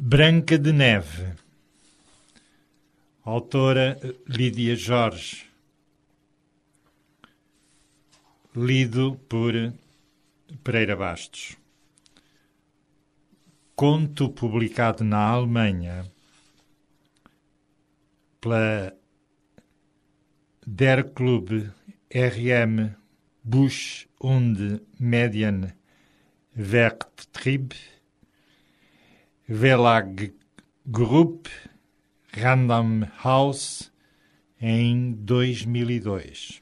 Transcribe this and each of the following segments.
Branca de Neve, autora Lídia Jorge, lido por Pereira Bastos. Conto publicado na Alemanha pela Der Club RM Buch und Medienwerkbetrieb Verlag Group Random House em 2002.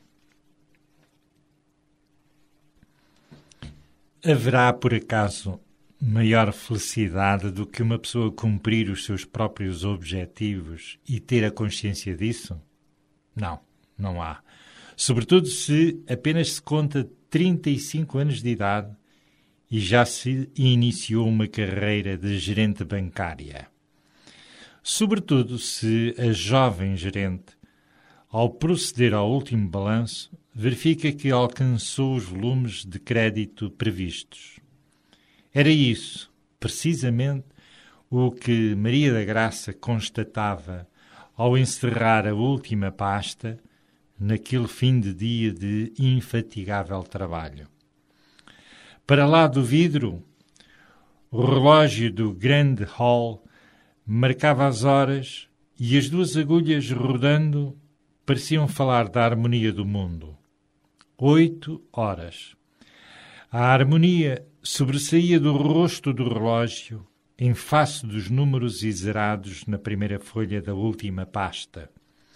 Haverá, por acaso, maior felicidade do que uma pessoa cumprir os seus próprios objetivos e ter a consciência disso? Não, não há. Sobretudo se apenas se conta 35 anos de idade e já se iniciou uma carreira de gerente bancária. Sobretudo se a jovem gerente, ao proceder ao último balanço, verifica que alcançou os volumes de crédito previstos. Era isso, precisamente, o que Maria da Graça constatava ao encerrar a última pasta naquele fim de dia de infatigável trabalho. Para lá do vidro, o relógio do grande hall marcava as horas e as duas agulhas rodando pareciam falar da harmonia do mundo. 8 horas. A harmonia sobressaía do rosto do relógio em face dos números exerados na primeira folha da última pasta.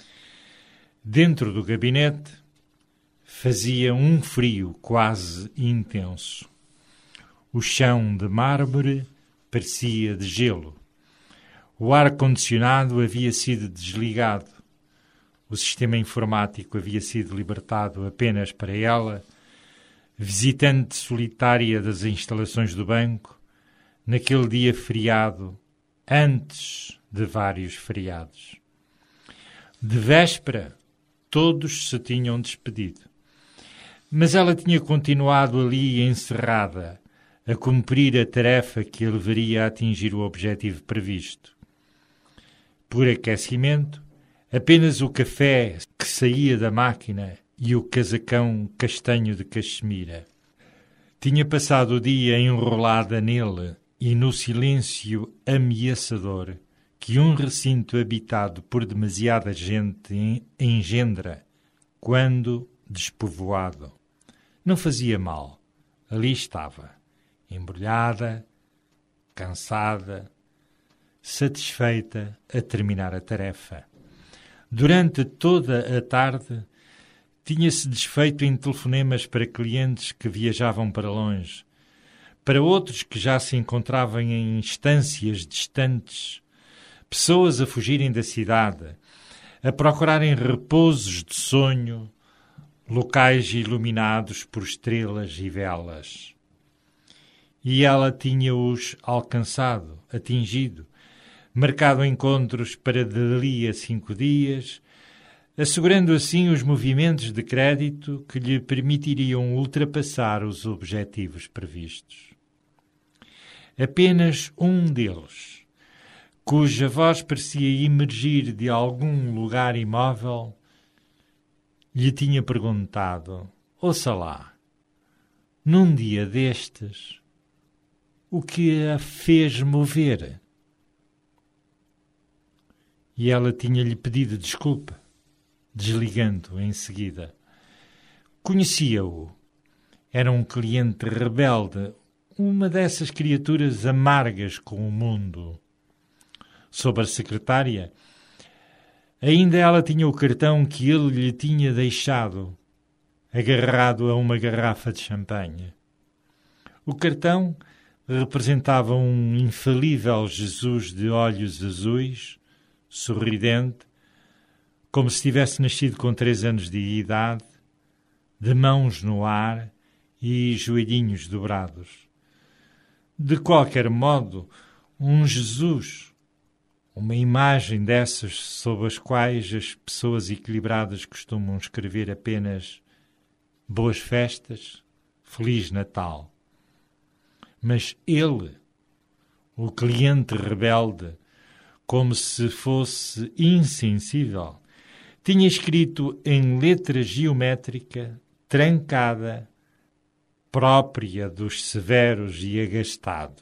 Dentro do gabinete fazia um frio quase intenso. O chão de mármore parecia de gelo. O ar-condicionado havia sido desligado. O sistema informático havia sido libertado apenas para ela, visitante solitária das instalações do banco, naquele dia feriado, antes de vários feriados. De véspera, todos se tinham despedido. Mas ela tinha continuado ali encerrada, a cumprir a tarefa que a levaria a atingir o objetivo previsto. Por aquecimento, apenas o café que saía da máquina e o casacão castanho de caxemira. Tinha passado o dia enrolada nele e no silêncio ameaçador que um recinto habitado por demasiada gente engendra quando despovoado. Não fazia mal. Ali estava, embrulhada, cansada, satisfeita a terminar a tarefa. Durante toda a tarde, tinha-se desfeito em telefonemas para clientes que viajavam para longe, para outros que já se encontravam em estâncias distantes, pessoas a fugirem da cidade, a procurarem repousos de sonho, locais iluminados por estrelas e velas. E ela tinha-os alcançado, atingido, marcado encontros para dali a 5 dias, assegurando assim os movimentos de crédito que lhe permitiriam ultrapassar os objetivos previstos. Apenas um deles, cuja voz parecia emergir de algum lugar imóvel, lhe tinha perguntado: ouça lá, num dia destes, o que a fez mover? E ela tinha-lhe pedido desculpa, desligando em seguida. Conhecia-o. Era um cliente rebelde, uma dessas criaturas amargas com o mundo. Sobre a secretária, ainda ela tinha o cartão que ele lhe tinha deixado, agarrado a uma garrafa de champanhe. O cartão representava um infalível Jesus de olhos azuis, sorridente, como se tivesse nascido com 3 anos de idade, de mãos no ar e joelhinhos dobrados. De qualquer modo, um Jesus, uma imagem dessas sob as quais as pessoas equilibradas costumam escrever apenas Boas Festas, Feliz Natal. Mas ele, O cliente rebelde, como se fosse insensível, tinha escrito em letra geométrica, trancada, própria dos severos e agastados.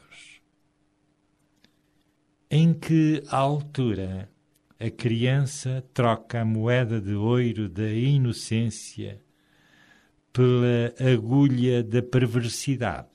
Em que altura a criança troca a moeda de ouro da inocência pela agulha da perversidade?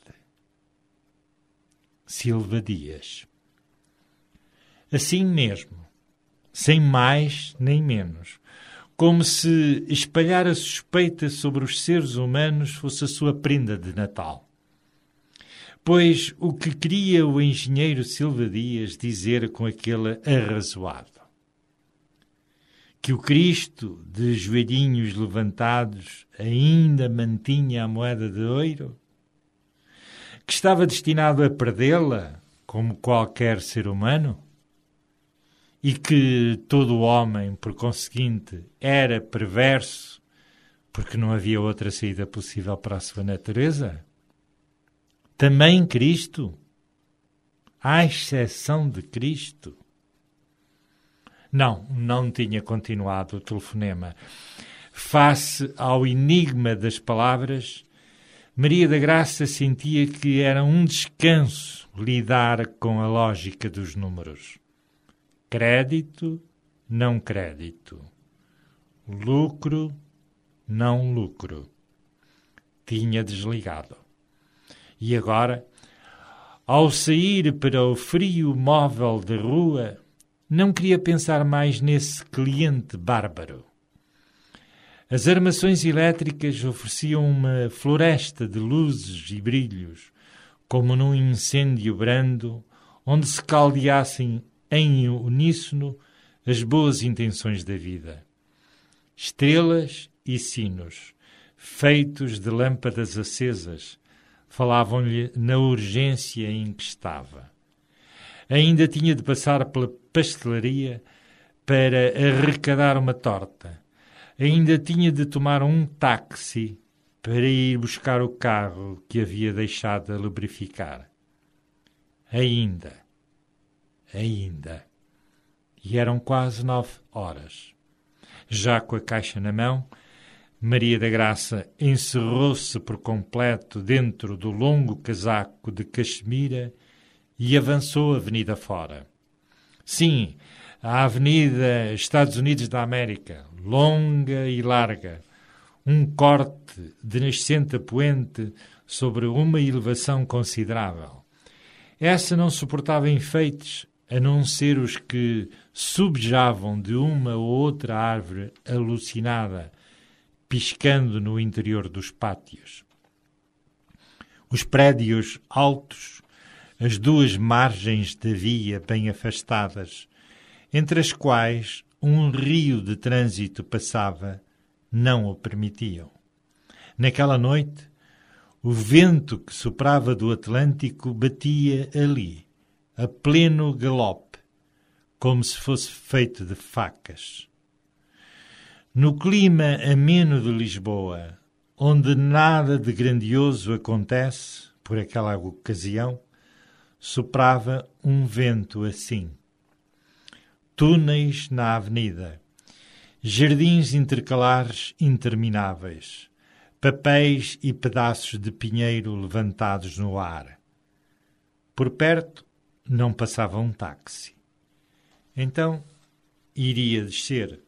Silva Dias. Assim mesmo, sem mais nem menos, como se espalhar a suspeita sobre os seres humanos fosse a sua prenda de Natal. Pois o que queria o engenheiro Silva Dias dizer com aquele arrazoado? Que o Cristo, de joelhinhos levantados, ainda mantinha a moeda de ouro? Que estava destinado a perdê-la, como qualquer ser humano? E que todo homem, por conseguinte, era perverso, porque não havia outra saída possível para a sua natureza? Também Cristo? À exceção de Cristo? Não tinha continuado o telefonema. Face ao enigma das palavras, Maria da Graça sentia que era um descanso lidar com a lógica dos números. Crédito, não crédito. Lucro, não lucro. Tinha desligado. E agora, ao sair para o frio móvel da rua, não queria pensar mais nesse cliente bárbaro. As armações elétricas ofereciam uma floresta de luzes e brilhos, como num incêndio brando, onde se caldeassem em uníssono as boas intenções da vida. Estrelas e sinos, feitos de lâmpadas acesas, falavam-lhe na urgência em que estava. Ainda tinha de passar pela pastelaria para arrecadar uma torta. Ainda tinha de tomar um táxi para ir buscar o carro que havia deixado a lubrificar. Ainda. E eram quase 9h. Já com a caixa na mão, Maria da Graça encerrou-se por completo dentro do longo casaco de cachemira e avançou a avenida fora. Sim, a Avenida Estados Unidos da América, longa e larga, um corte de nascente a poente sobre uma elevação considerável. Essa não suportava enfeites, a não ser os que subjavam de uma ou outra árvore alucinada, piscando no interior dos pátios. Os prédios altos, as duas margens da via bem afastadas, entre as quais um rio de trânsito passava, não o permitiam. Naquela noite, o vento que soprava do Atlântico batia ali, a pleno galope, como se fosse feito de facas. No clima ameno de Lisboa, onde nada de grandioso acontece, por aquela ocasião, soprava um vento assim. Túneis na avenida, jardins intercalares intermináveis, papéis e pedaços de pinheiro levantados no ar. Por perto não passava um táxi. Então iria descer,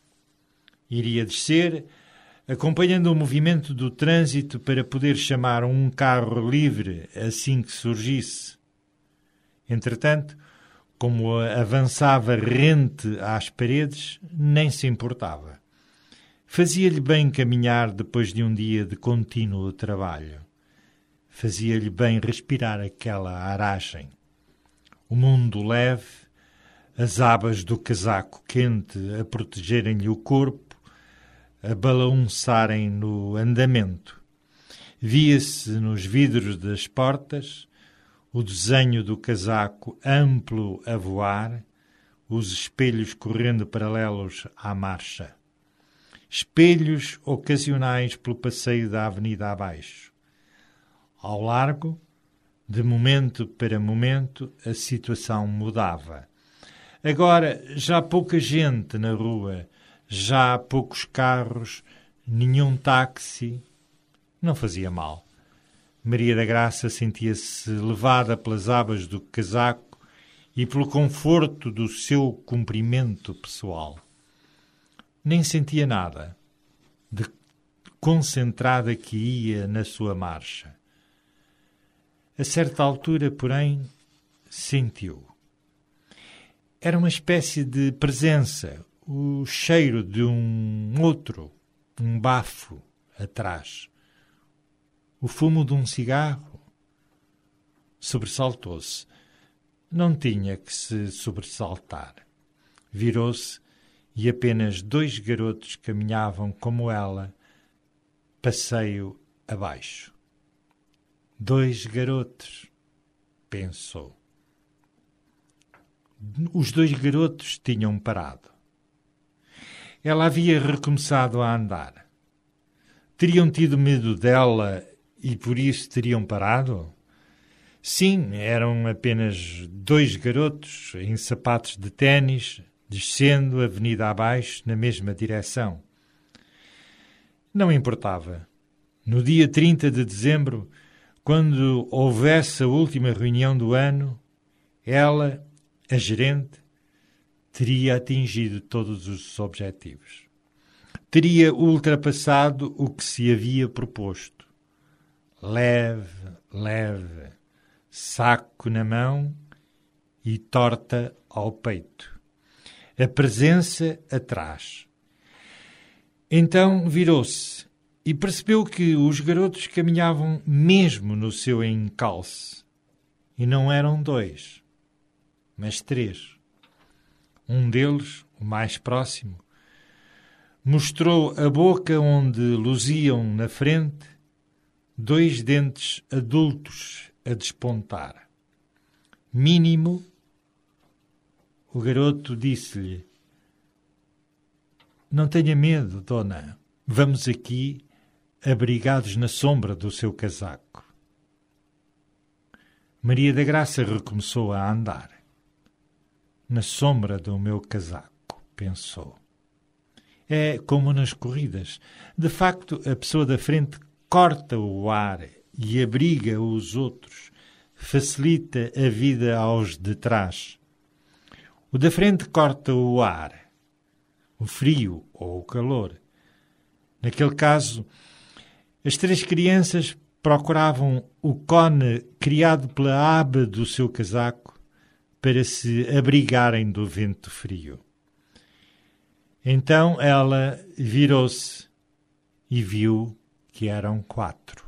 acompanhando o movimento do trânsito para poder chamar um carro livre assim que surgisse. Entretanto, como avançava rente às paredes, nem se importava. Fazia-lhe bem caminhar depois de um dia de contínuo trabalho. Fazia-lhe bem respirar aquela aragem. O mundo leve, as abas do casaco quente a protegerem-lhe o corpo, a balançarem no andamento. Via-se nos vidros das portas o desenho do casaco amplo a voar, os espelhos correndo paralelos à marcha. Espelhos ocasionais pelo passeio da avenida abaixo. Ao largo, De momento para momento, a situação mudava. Agora, já há pouca gente na rua, já há poucos carros, nenhum táxi. Não fazia mal. Maria da Graça sentia-se levada pelas abas do casaco e pelo conforto do seu comprimento pessoal. Nem sentia nada de concentrada que ia na sua marcha. A certa altura, porém, sentiu. Era uma espécie de presença, o cheiro de um bafo atrás. O fumo de um cigarro. Sobressaltou-se. Não tinha que se sobressaltar. Virou-se e apenas 2 garotos caminhavam como ela, passeio abaixo. 2 garotos, pensou. Os 2 garotos tinham parado. Ela havia recomeçado a andar. Teriam tido medo dela e por isso teriam parado? Sim, eram apenas 2 garotos em sapatos de ténis, descendo a avenida abaixo na mesma direção. Não importava. No dia 30 de dezembro, quando houvesse a última reunião do ano, ela, a gerente, teria atingido todos os objetivos. Teria ultrapassado o que se havia proposto. Leve, leve, saco na mão e torta ao peito. A presença atrás. Então virou-se e percebeu que os garotos caminhavam mesmo no seu encalce. E não eram 2, mas 3. Um deles, o mais próximo, mostrou a boca onde luziam na frente 2 dentes adultos a despontar. Mínimo, o garoto disse-lhe: "Não tenha medo, dona. Vamos aqui, abrigados na sombra do seu casaco." Maria da Graça recomeçou a andar. "Na sombra do meu casaco", pensou. É como nas corridas. De facto, a pessoa da frente corta o ar e abriga os outros, facilita a vida aos de trás. O da frente corta o ar, o frio ou o calor. Naquele caso, as 3 crianças procuravam o cone criado pela aba do seu casaco para se abrigarem do vento frio. Então ela virou-se e viu que eram 4.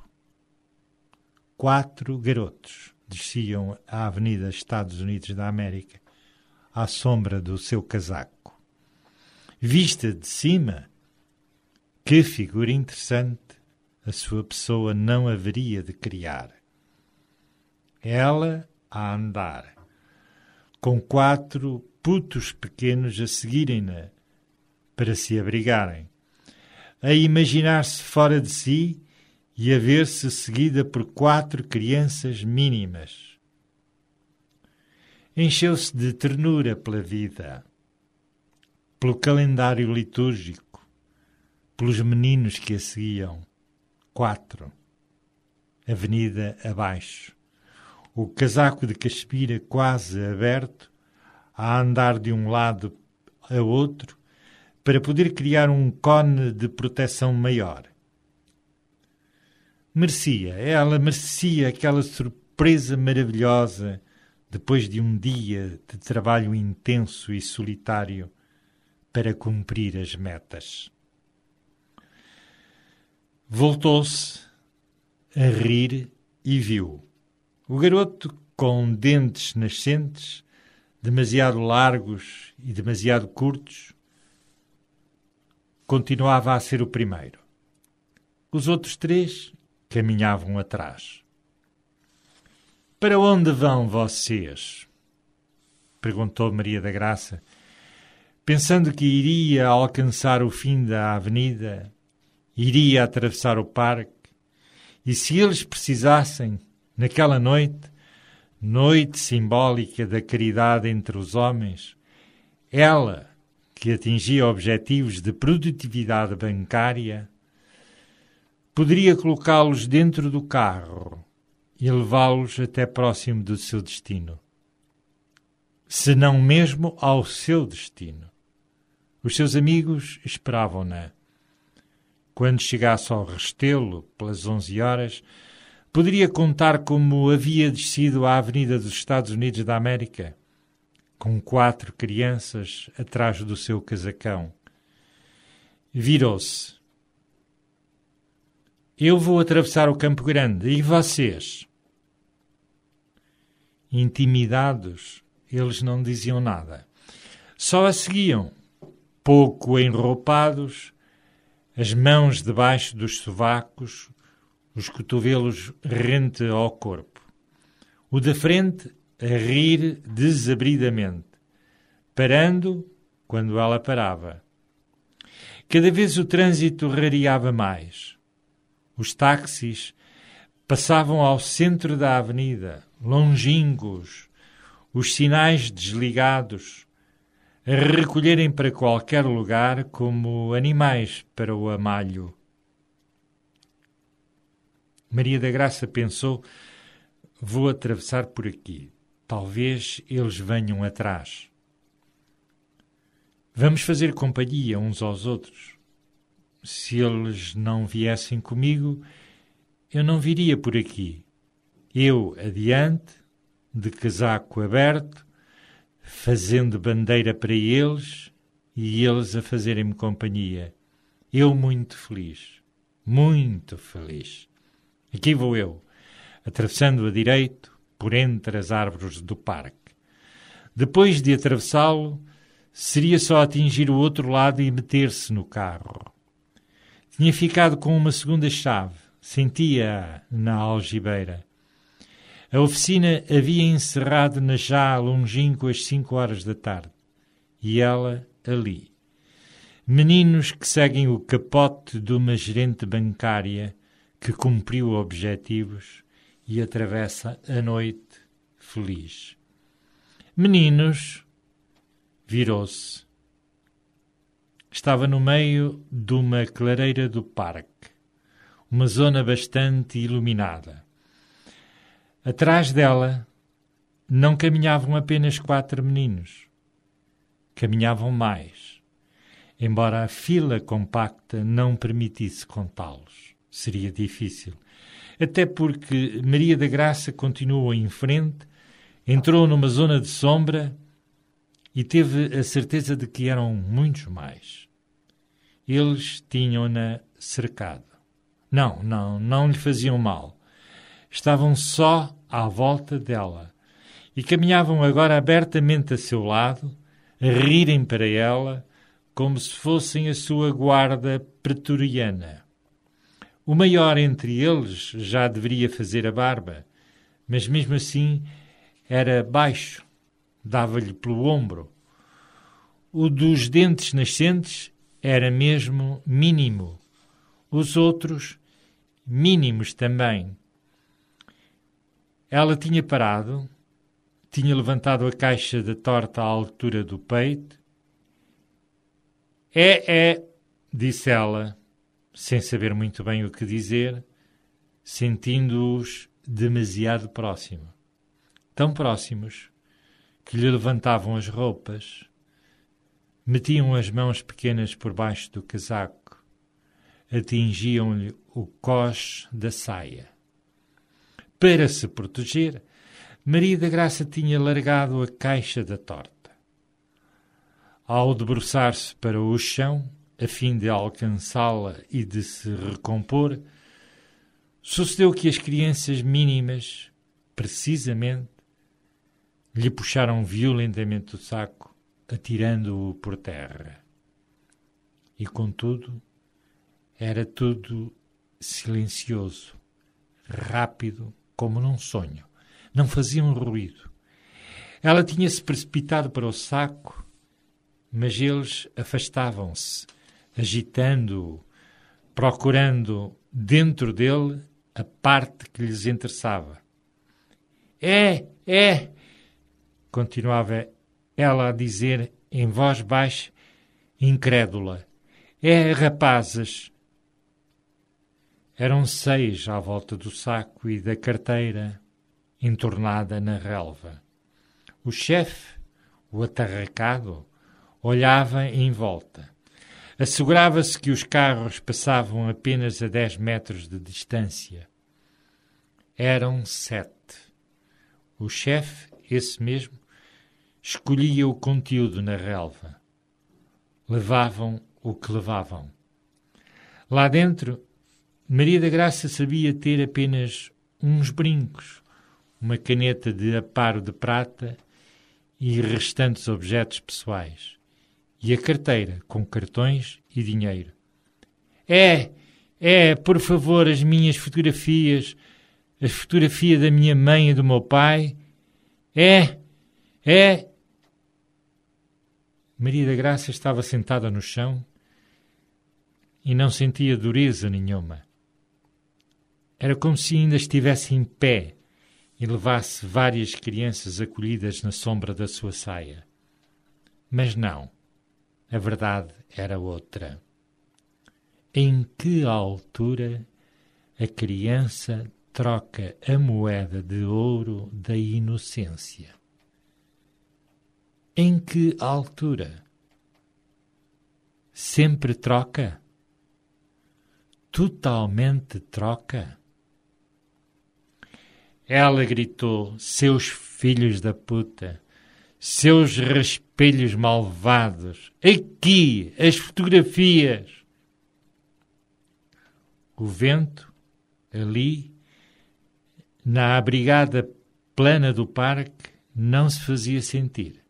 4 garotos desciam a Avenida Estados Unidos da América à sombra do seu casaco. Vista de cima, que figura interessante a sua pessoa não haveria de criar. Ela a andar, com 4 putos pequenos a seguirem-na para se abrigarem, a imaginar-se fora de si e a ver-se seguida por 4 crianças mínimas. Encheu-se de ternura pela vida, pelo calendário litúrgico, pelos meninos que a seguiam. 4. Avenida abaixo. O casaco de caspira quase aberto, a andar de um lado a outro, para poder criar um cone de proteção maior. Ela merecia aquela surpresa maravilhosa depois de um dia de trabalho intenso e solitário para cumprir as metas. Voltou-se a rir e viu o garoto com dentes nascentes, demasiado largos e demasiado curtos, continuava a ser o primeiro. Os outros 3 caminhavam atrás. "Para onde vão vocês?" perguntou Maria da Graça, pensando que iria alcançar o fim da avenida, iria atravessar o parque, e se eles precisassem, Naquela noite, noite simbólica da caridade entre os homens, ela, que atingia objetivos de produtividade bancária, poderia colocá-los dentro do carro e levá-los até próximo do seu destino. Se não mesmo ao seu destino. Os seus amigos esperavam-na. Quando chegasse ao Restelo, pelas 11 horas, poderia contar como havia descido à Avenida dos Estados Unidos da América, com 4 crianças atrás do seu casacão. Virou-se. Eu vou atravessar o Campo Grande, e vocês? Intimidados, eles não diziam nada. Só a seguiam, pouco enroupados, as mãos debaixo dos sovacos, os cotovelos rente ao corpo. O da frente a rir desabridamente, parando quando ela parava. Cada vez o trânsito rareava mais. Os táxis passavam ao centro da avenida, longínquos, os sinais desligados, a recolherem para qualquer lugar como animais para o amalho. Maria da Graça pensou, vou atravessar por aqui. Talvez eles venham atrás. Vamos fazer companhia uns aos outros. Se eles não viessem comigo, eu não viria por aqui. Eu adiante, de casaco aberto, fazendo bandeira para eles e eles a fazerem-me companhia. Eu muito feliz, muito feliz. Aqui vou eu, atravessando a direito, por entre as árvores do parque. Depois de atravessá-lo, seria só atingir o outro lado e meter-se no carro. Tinha ficado com uma segunda chave, sentia-a na algibeira. A oficina havia encerrado na já longínquas 5 horas da tarde. E ela ali. Meninos que seguem o capote de uma gerente bancária que cumpriu objetivos e atravessa a noite feliz. Meninos, virou-se. Estava no meio de uma clareira do parque, uma zona bastante iluminada. Atrás dela não caminhavam apenas 4 meninos. Caminhavam mais, embora a fila compacta não permitisse contá-los. Seria difícil. Até porque Maria da Graça continuou em frente, entrou numa zona de sombra e teve a certeza de que eram muitos mais. Eles tinham-na cercado. Não lhe faziam mal. Estavam só à volta dela e caminhavam agora abertamente a seu lado, a rirem para ela como se fossem a sua guarda pretoriana. O maior entre eles já deveria fazer a barba, mas mesmo assim era baixo, dava-lhe pelo ombro. O dos dentes nascentes era mesmo mínimo, os outros mínimos também. Ela tinha parado, tinha levantado a caixa da torta à altura do peito. Disse ela, sem saber muito bem o que dizer, sentindo-os demasiado próximo. Tão próximos que lhe levantavam as roupas, metiam as mãos pequenas por baixo do casaco, atingiam-lhe o cós da saia. Para se proteger, Maria da Graça tinha largado a caixa da torta. Ao debruçar-se para o chão, a fim de alcançá-la e de se recompor, sucedeu que as crianças mínimas, precisamente, lhe puxaram violentamente o saco, atirando-o por terra. E, contudo, era tudo silencioso, rápido, como num sonho. Não faziam ruído. Ela tinha-se precipitado para o saco, mas eles afastavam-se, agitando-o, procurando dentro dele a parte que lhes interessava. É, continuava ela a dizer em voz baixa, incrédula. É, rapazes. Eram 6 à volta do saco e da carteira, entornada na relva. O chefe, o atarracado, olhava em volta. Assegurava-se que os carros passavam apenas a 10 metros de distância. Eram 7. O chefe, esse mesmo, escolhia o conteúdo na relva. Levavam o que levavam. Lá dentro, Maria da Graça sabia ter apenas uns brincos, uma caneta de aparo de prata e restantes objetos pessoais. E a carteira, com cartões e dinheiro. Por favor, as minhas fotografias, a fotografia da minha mãe e do meu pai. Maria da Graça estava sentada no chão e não sentia dureza nenhuma. Era como se ainda estivesse em pé e levasse várias crianças acolhidas na sombra da sua saia. Mas não, a verdade era outra. Em que altura a criança troca a moeda de ouro da inocência? Em que altura? Sempre troca? Totalmente troca? Ela gritou, seus filhos da puta, seus raspelhos malvados, aqui, as fotografias. O vento, ali, na abrigada plana do parque, não se fazia sentir.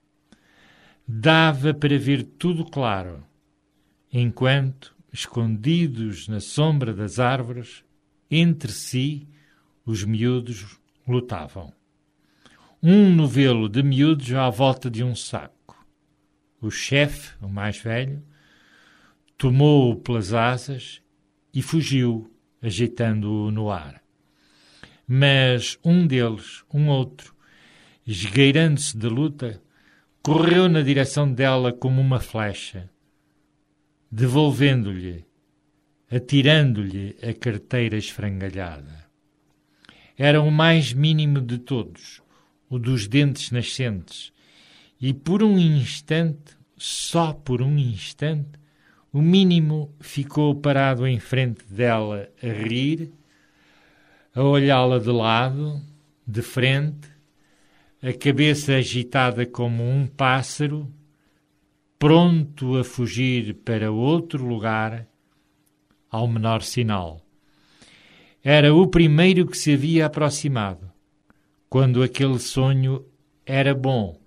Dava para ver tudo claro, enquanto, escondidos na sombra das árvores, entre si, os miúdos lutavam. Um novelo de miúdos à volta de um saco. O chefe, o mais velho, tomou-o pelas asas e fugiu, ajeitando-o no ar. Mas um deles, um outro, esgueirando-se de luta, correu na direção dela como uma flecha, devolvendo-lhe, atirando-lhe a carteira esfrangalhada. Era o mais mínimo de todos, o dos dentes nascentes, e por um instante, só por um instante, o mínimo ficou parado em frente dela a rir, a olhá-la de lado, de frente, a cabeça agitada como um pássaro, pronto a fugir para outro lugar, ao menor sinal. Era o primeiro que se havia aproximado, quando aquele sonho era bom,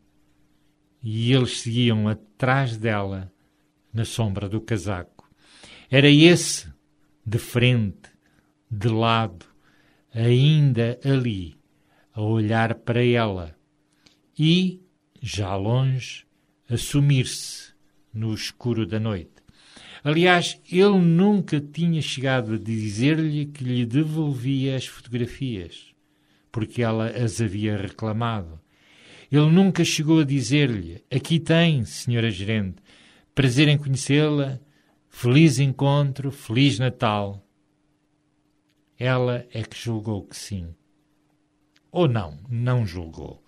e eles seguiam atrás dela, na sombra do casaco. Era esse, de frente, de lado, ainda ali, a olhar para ela, e, já longe, a sumir-se no escuro da noite. Aliás, ele nunca tinha chegado a dizer-lhe que lhe devolvia as fotografias, porque ela as havia reclamado. Ele nunca chegou a dizer-lhe, aqui tem, senhora gerente, prazer em conhecê-la, feliz encontro, feliz Natal. Ela é que julgou que sim. Ou não julgou.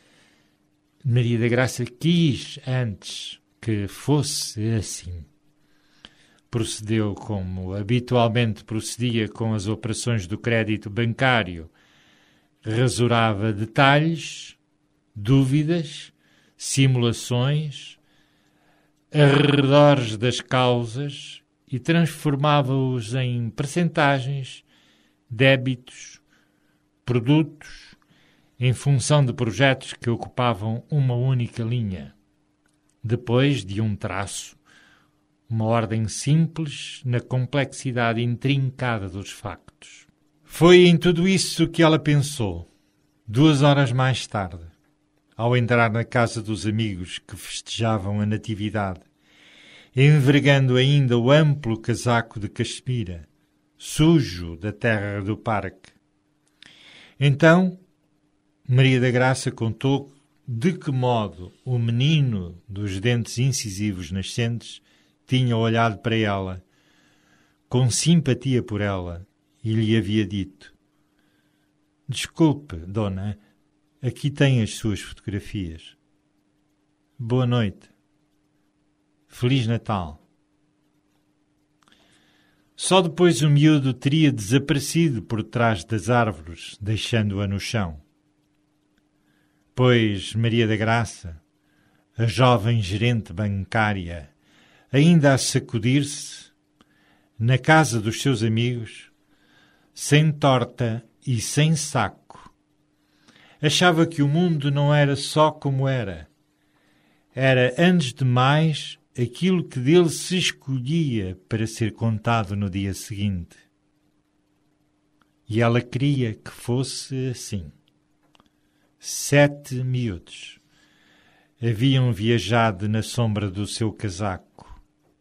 Maria da Graça quis antes que fosse assim. Procedeu como habitualmente procedia com as operações do crédito bancário. Rasurava detalhes, dúvidas, simulações, arredores das causas e transformava-os em percentagens, débitos, produtos, em função de projetos que ocupavam uma única linha. Depois de um traço, uma ordem simples na complexidade intrincada dos factos. Foi em tudo isso que ela pensou, 2 horas mais tarde, ao entrar na casa dos amigos que festejavam a natividade, envergando ainda o amplo casaco de caxemira, sujo da terra do parque. Então, Maria da Graça contou de que modo o menino dos dentes incisivos nascentes tinha olhado para ela, com simpatia por ela, e lhe havia dito: "Desculpe, dona, aqui tem as suas fotografias. Boa noite. Feliz Natal." Só depois o miúdo teria desaparecido por trás das árvores, deixando-a no chão. Pois Maria da Graça, a jovem gerente bancária, ainda a sacudir-se, na casa dos seus amigos, sem torta e sem saco, achava que o mundo não era só como era. Era, antes de mais, aquilo que dele se escolhia para ser contado no dia seguinte. E ela queria que fosse assim. 7 miúdos haviam viajado na sombra do seu casaco.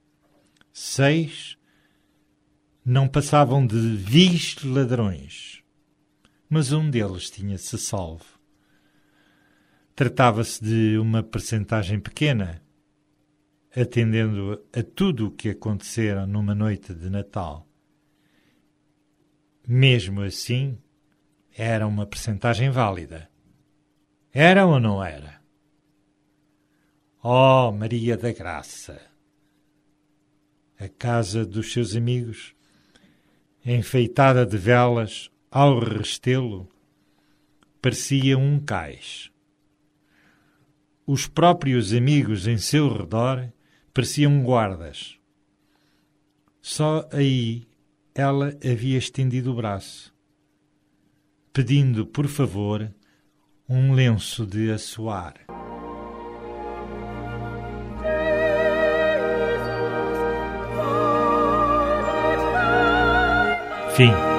6 não passavam de vis ladrões, mas um deles tinha-se salvo. Tratava-se de uma percentagem pequena, atendendo a tudo o que acontecera numa noite de Natal. Mesmo assim, era uma percentagem válida. Era ou não era? Oh, Maria da Graça! A casa dos seus amigos, enfeitada de velas ao restelo, parecia um cais. Os próprios amigos em seu redor pareciam guardas. Só aí ela havia estendido o braço, pedindo, por favor, um lenço de assoar. Fim.